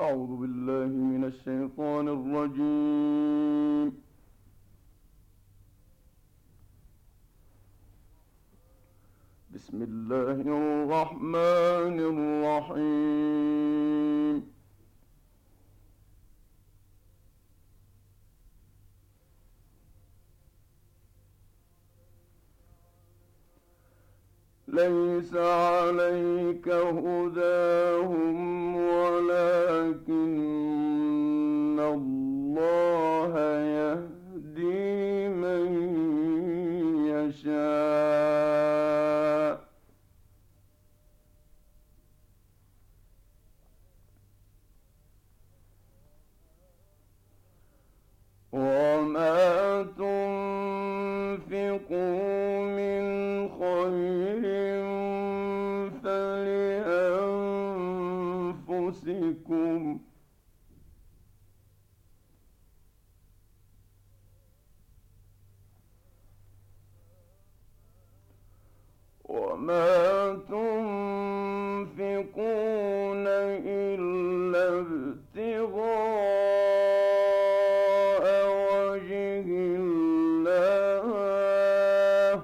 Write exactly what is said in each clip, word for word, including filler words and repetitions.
أعوذ بالله من الشيطان الرجيم. بسم الله الرحمن الرحيم. ليس عليك هداهم ولكن الله يهدي من يشاء. وما تنفقوا من خير فلأنفسكم وما تنفقون إلا ابتغاء وجه الله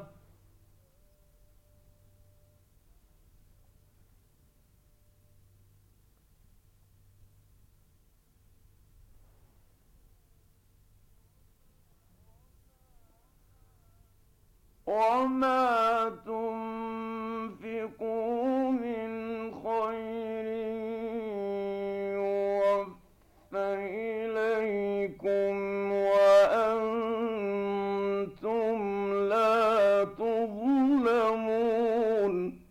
وما تنفقوا من خير يوفى إليكم وأنتم لا تظلمون.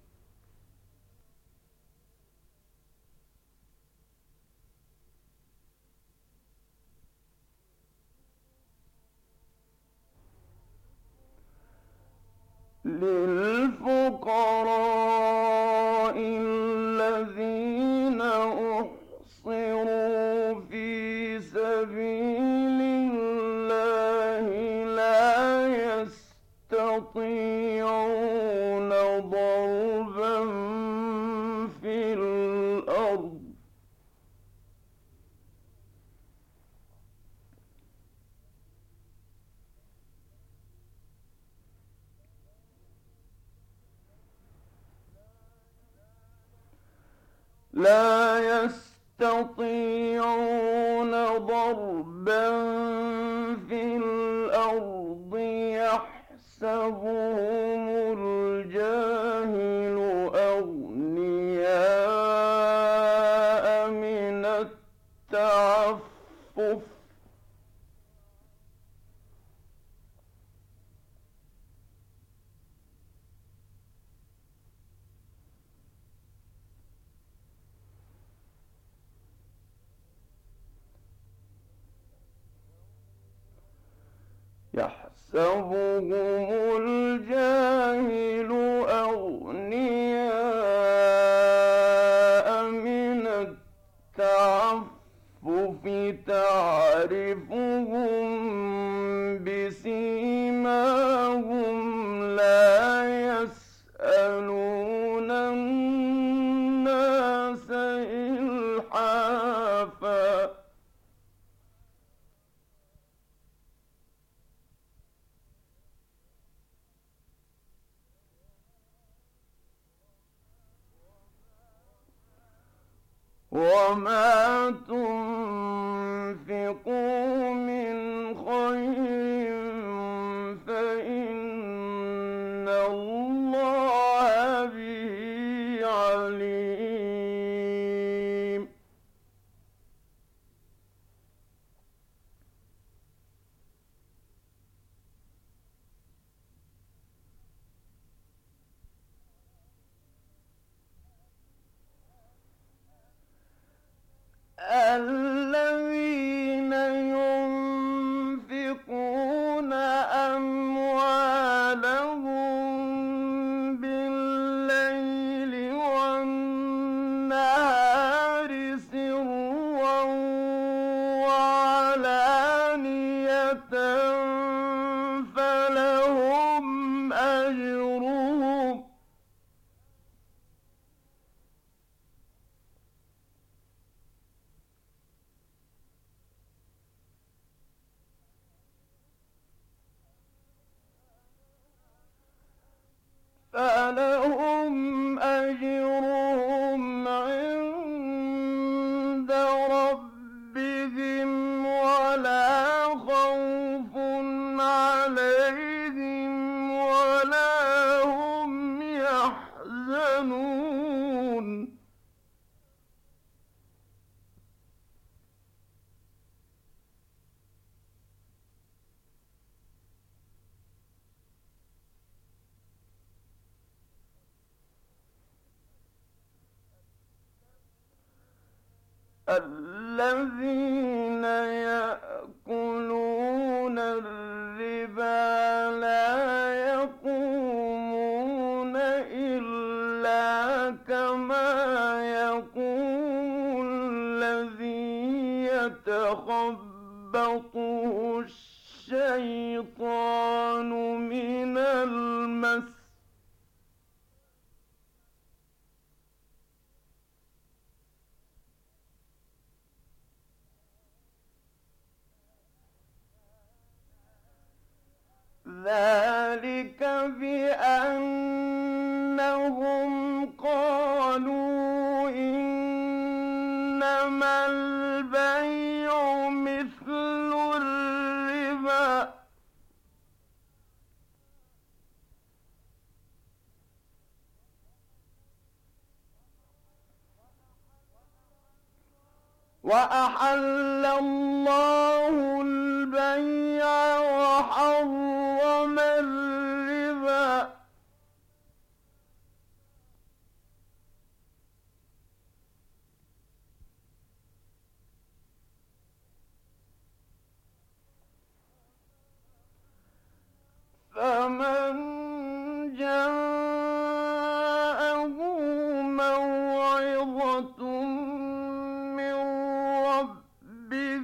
للفقراء الذين أحصروا في سبيل الله لا يستطيعون ضربا في الأرض لا يستطيعون ضربا في الأرض يحسبهم الجاهل أغنياء من التعفف يحسبهم الجاهل أغنياء من التعفف تعرفهم بسيماهم لا يسألون الناس إلحافا. وما تنفقوا من خير فإن الله به عليم. الذي يحزنون الذين يأكلون الربا لا يقومون إلا كما يقوم الذي يتخبطه الشيطان من المس ذلك بأنهم قالوا إنما البيع مثل الربا وأحل الله البيع وحرم الربا فمن جاءه موعظة من ربه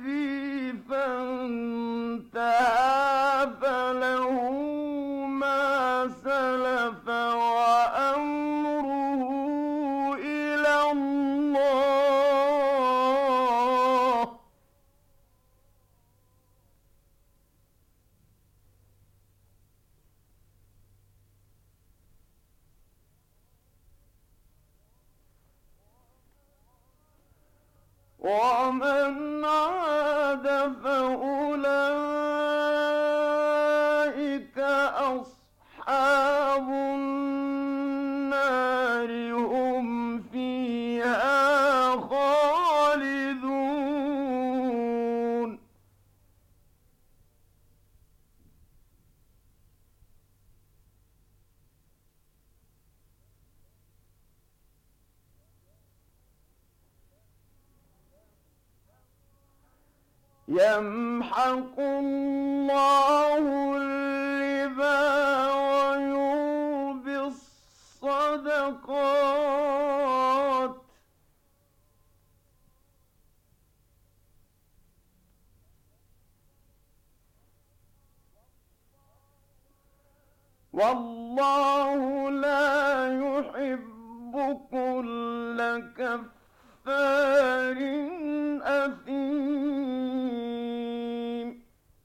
فانتهى فله ما سلف وأمره إلى الله ومن عاد فأولئك أصحاب النار هم فيها خالدون يمحق الله الربا ويربي الصدقات والله لا يحب كل كفار أثيم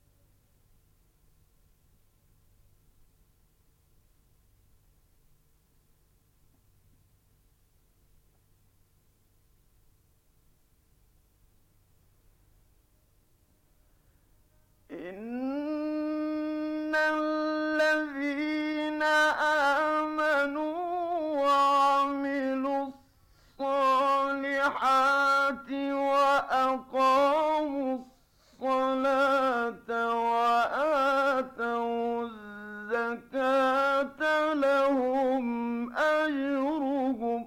إن الذين آمنوا وعملوا الصالحات وأقاموا الصلاة وآتوا الزكاة لهم أجرهم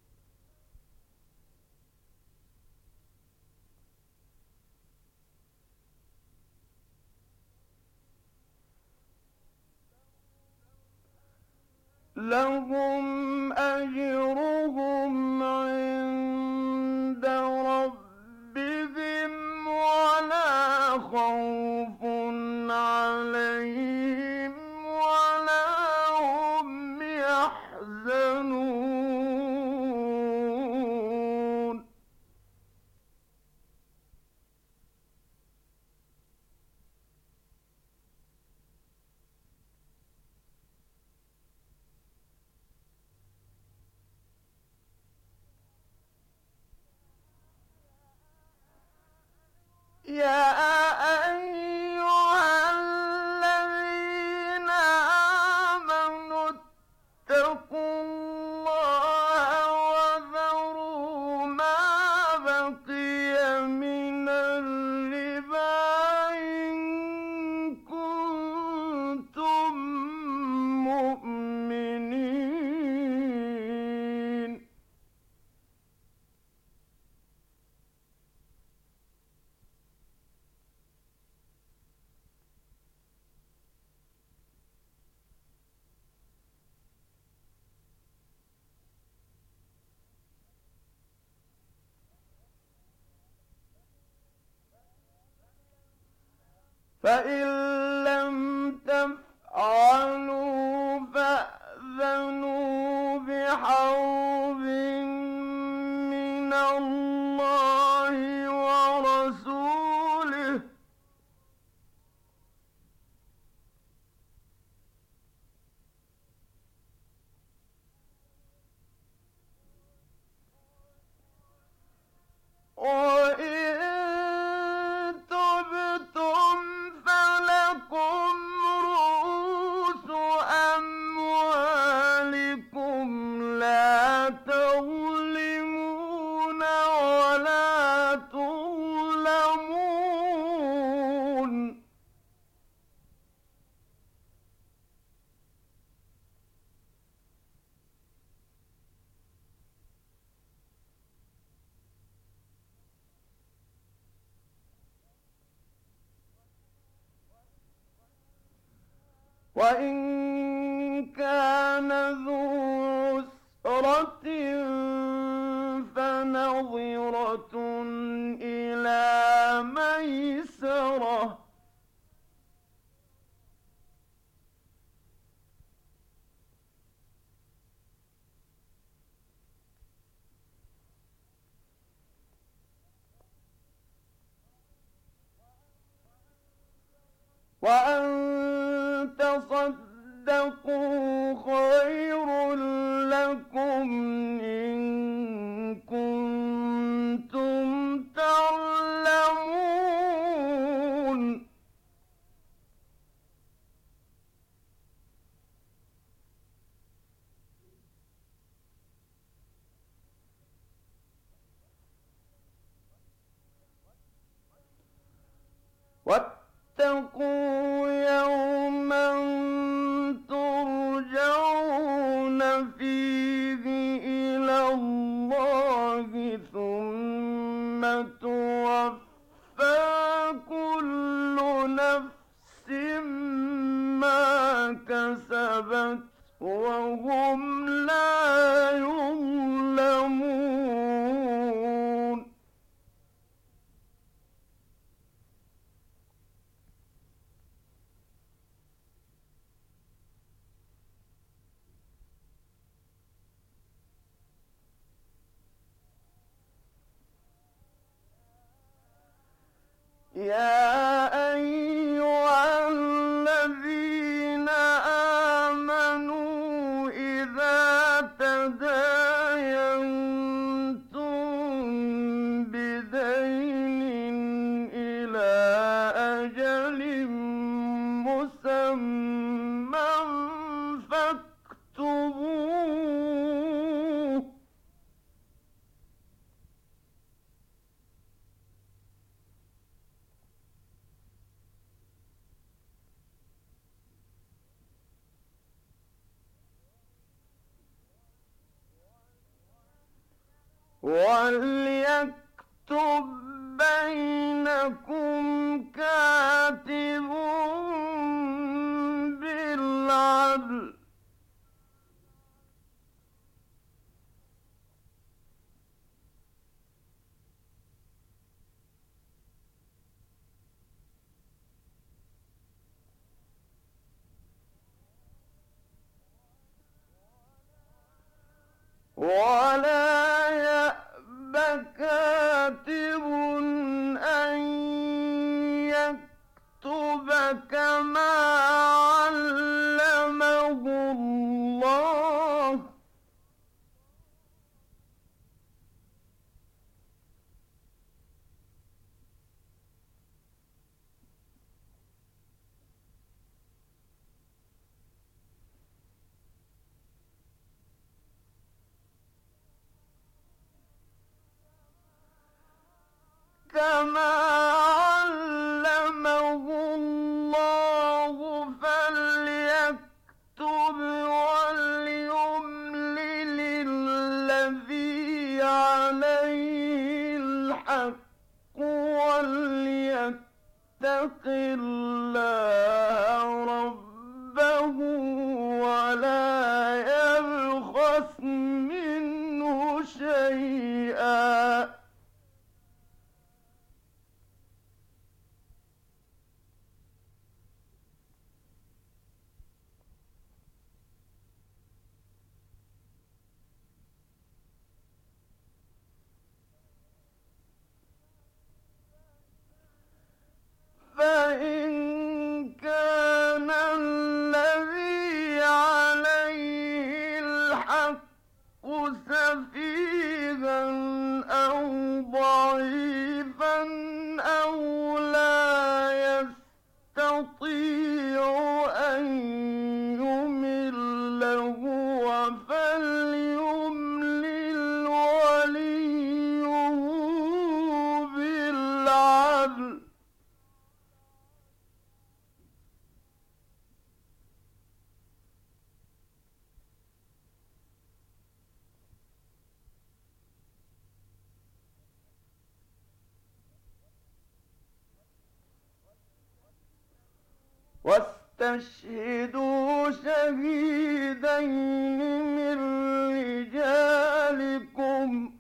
لهم أجرهم عند ربهم ولا خوف عليهم ولا هم يحزنون فإن لم تفعلوا فأذنوا بحرب من الله ورسوله، وإن تبتم فلكم رؤوس أموالكم لا تظلمون ولا تظلمون. وإن كان ذو عسرة فنظرة إلى ميسرة، وأن تصدقوا خير لكم إن كنتم تعلمون. واتقوا يوما ترجعون فيه إلى الله ثم توفى كل نفس ما كسبت وهم لا يظلمون. يا أيها الذين آمنوا إذا تداينتم بدين إلى أجل مسمى فاكتبوه، وليكتب بينكم كاتب بالعدل، ولا يأب كاتب أن يكتب كما علمه الله، كما علمه الله فليكتب وليملل الذي عليه الحق وليتق الله ربه ولا يبخس منه شيئا، سفيها أو ضعيفا أو لا يستطيع أن يمل هو فليملل وليه بالعدل واستشهدوا شهيدين من رجالكم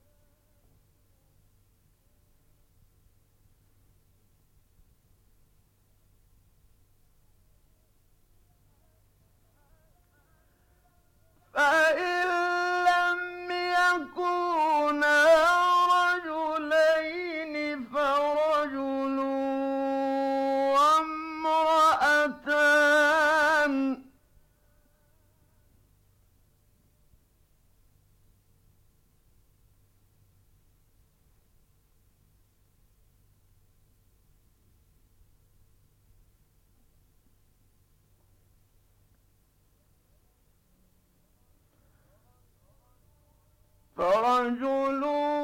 فإن لم يكونا رجلين فرجل وامرأتان فرجل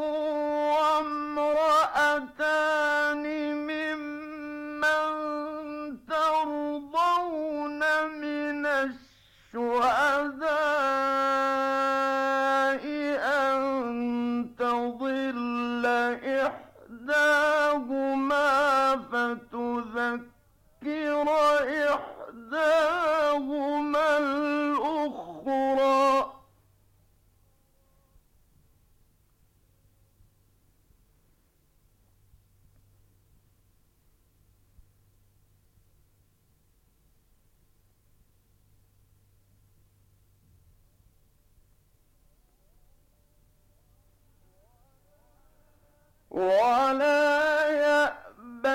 وامرأتان ممن ترضون من الشهداء أن تضل إحداهما فتذكر إحداهما الأخرى ولا يأبى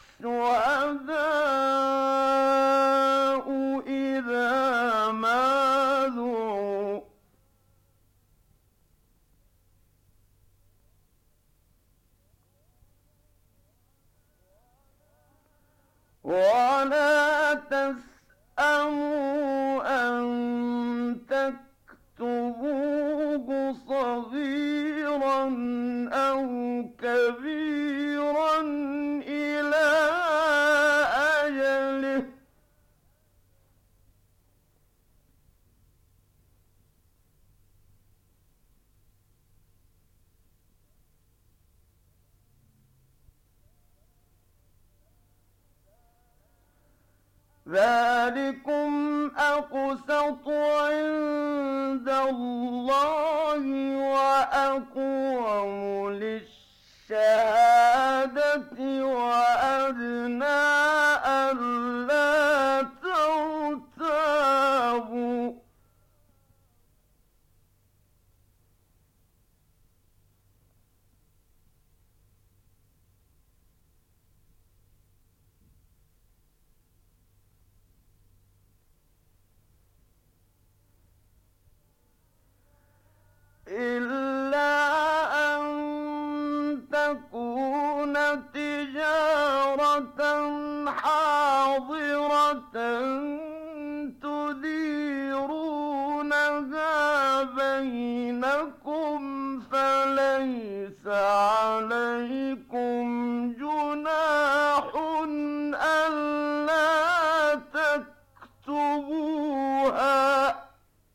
الشهداء إذا ما دعوا ولا تسأموا أن تكتبوه صغيرا أو كبيرا إلى أجله ذلكم أقسط عند الله وأقوم للشهادة وأدنى ألا ترتابوا إلا أن تكون تجارة حاضرة تديرونها بينكم فليس عليكم جناح ألا تكتبوها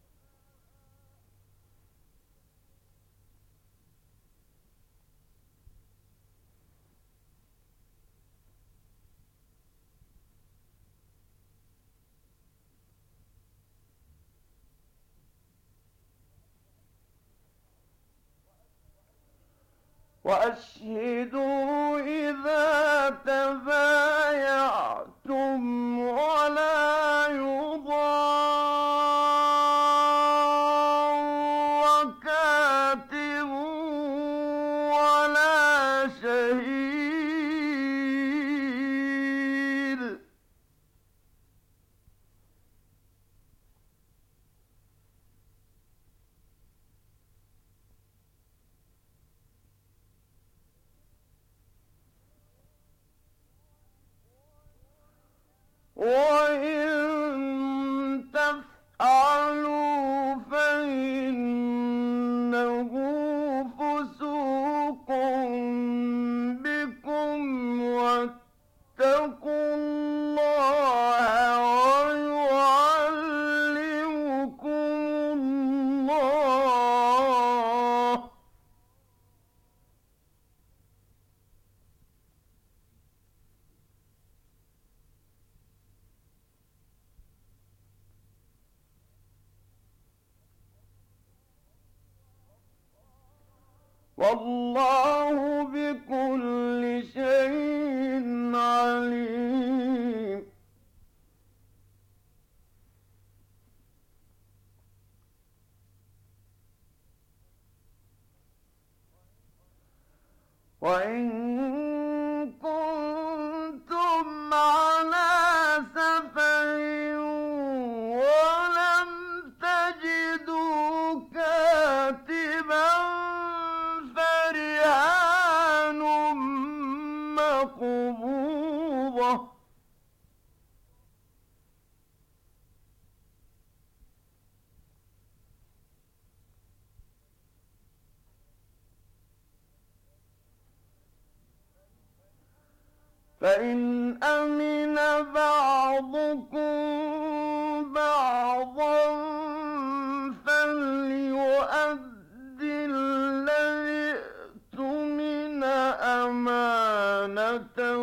وأشهدوا إذا تبايعتم ولا يضار كاتب ولا شهيد والله بكل شيء عليم. وإن كنتم على سفر ولم تجدوا كاتبا فرهان مقبوضة فإن أمن بعضكم بعضا فليؤد الذي اؤتمن أمانته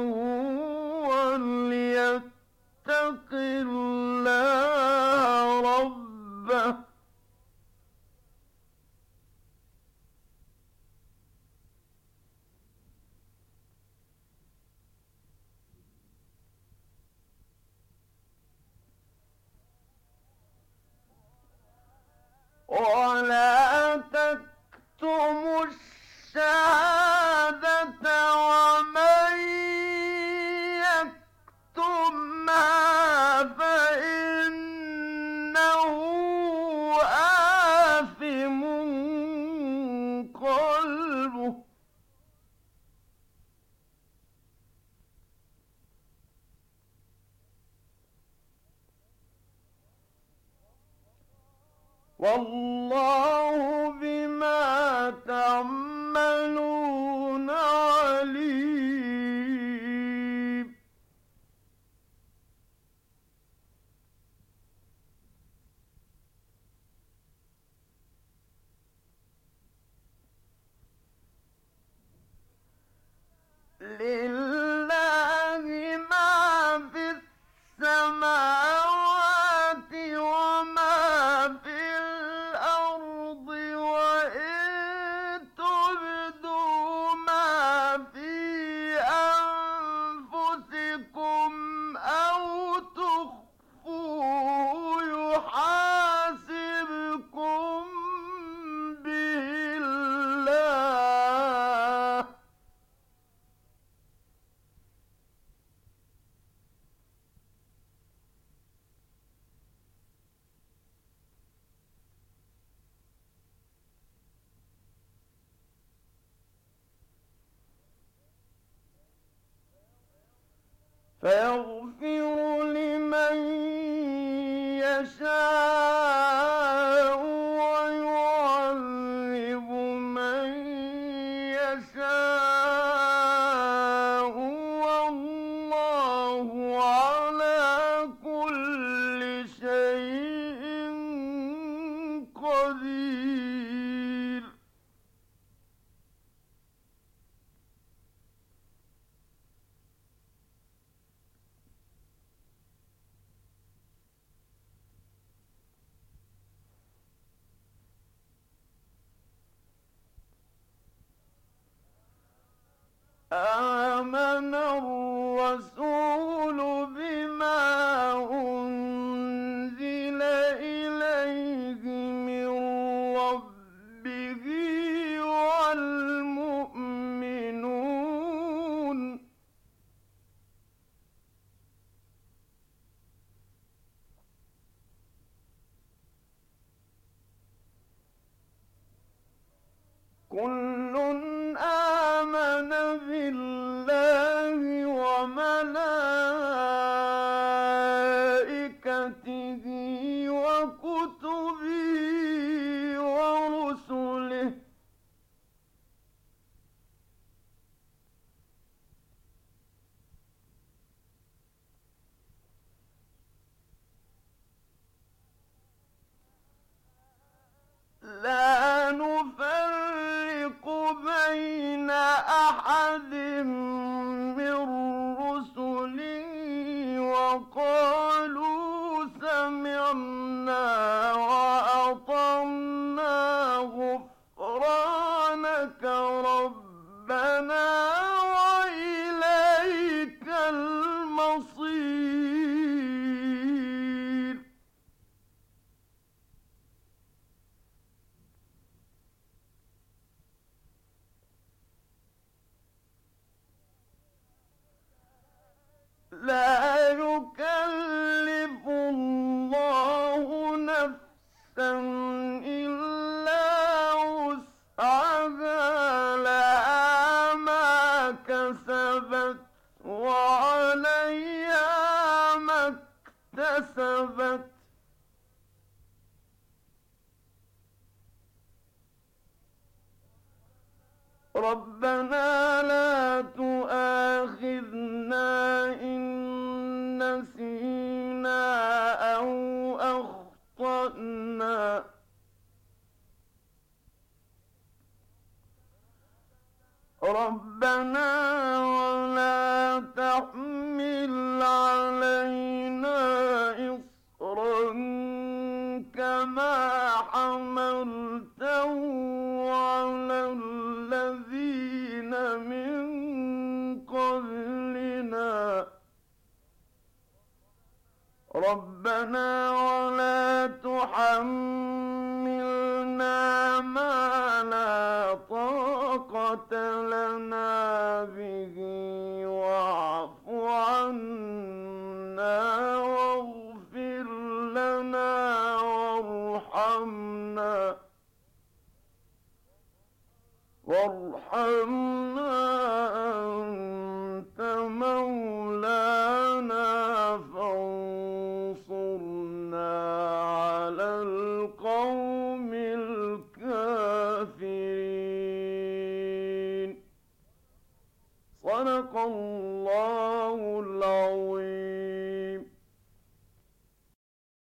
وليتق الله ربه ولا تكتموا الشهادة ومن يكتمها فإنه آثم قلبه والله بما تعملون عليم. لله ما في السماوات وما في الأرض وإن تبدوا ما في أنفسكم أو تخفوه يحاسبكم به الله فيغفر لمن يشاء ويعذب من يشاء والله على كل شيء قدير. آمن الرسول بما أنزل إليه من ربه والمؤمنون كل آمن بالله وملائكته وكتبه ورسله لا نفرق ربنا لا تؤاخذنا إن نسينا أو أخطأنا ربنا ولا تحمل علينا إصرا كما حملته على الذين من قبلنا ربنا ولا تحملنا ما لا طاقة لنا به واعف عنا واغفر لنا وارحمنا وارحمنا أنت مولانا فانصرنا على القوم الكافرين. صدق الله العظيم.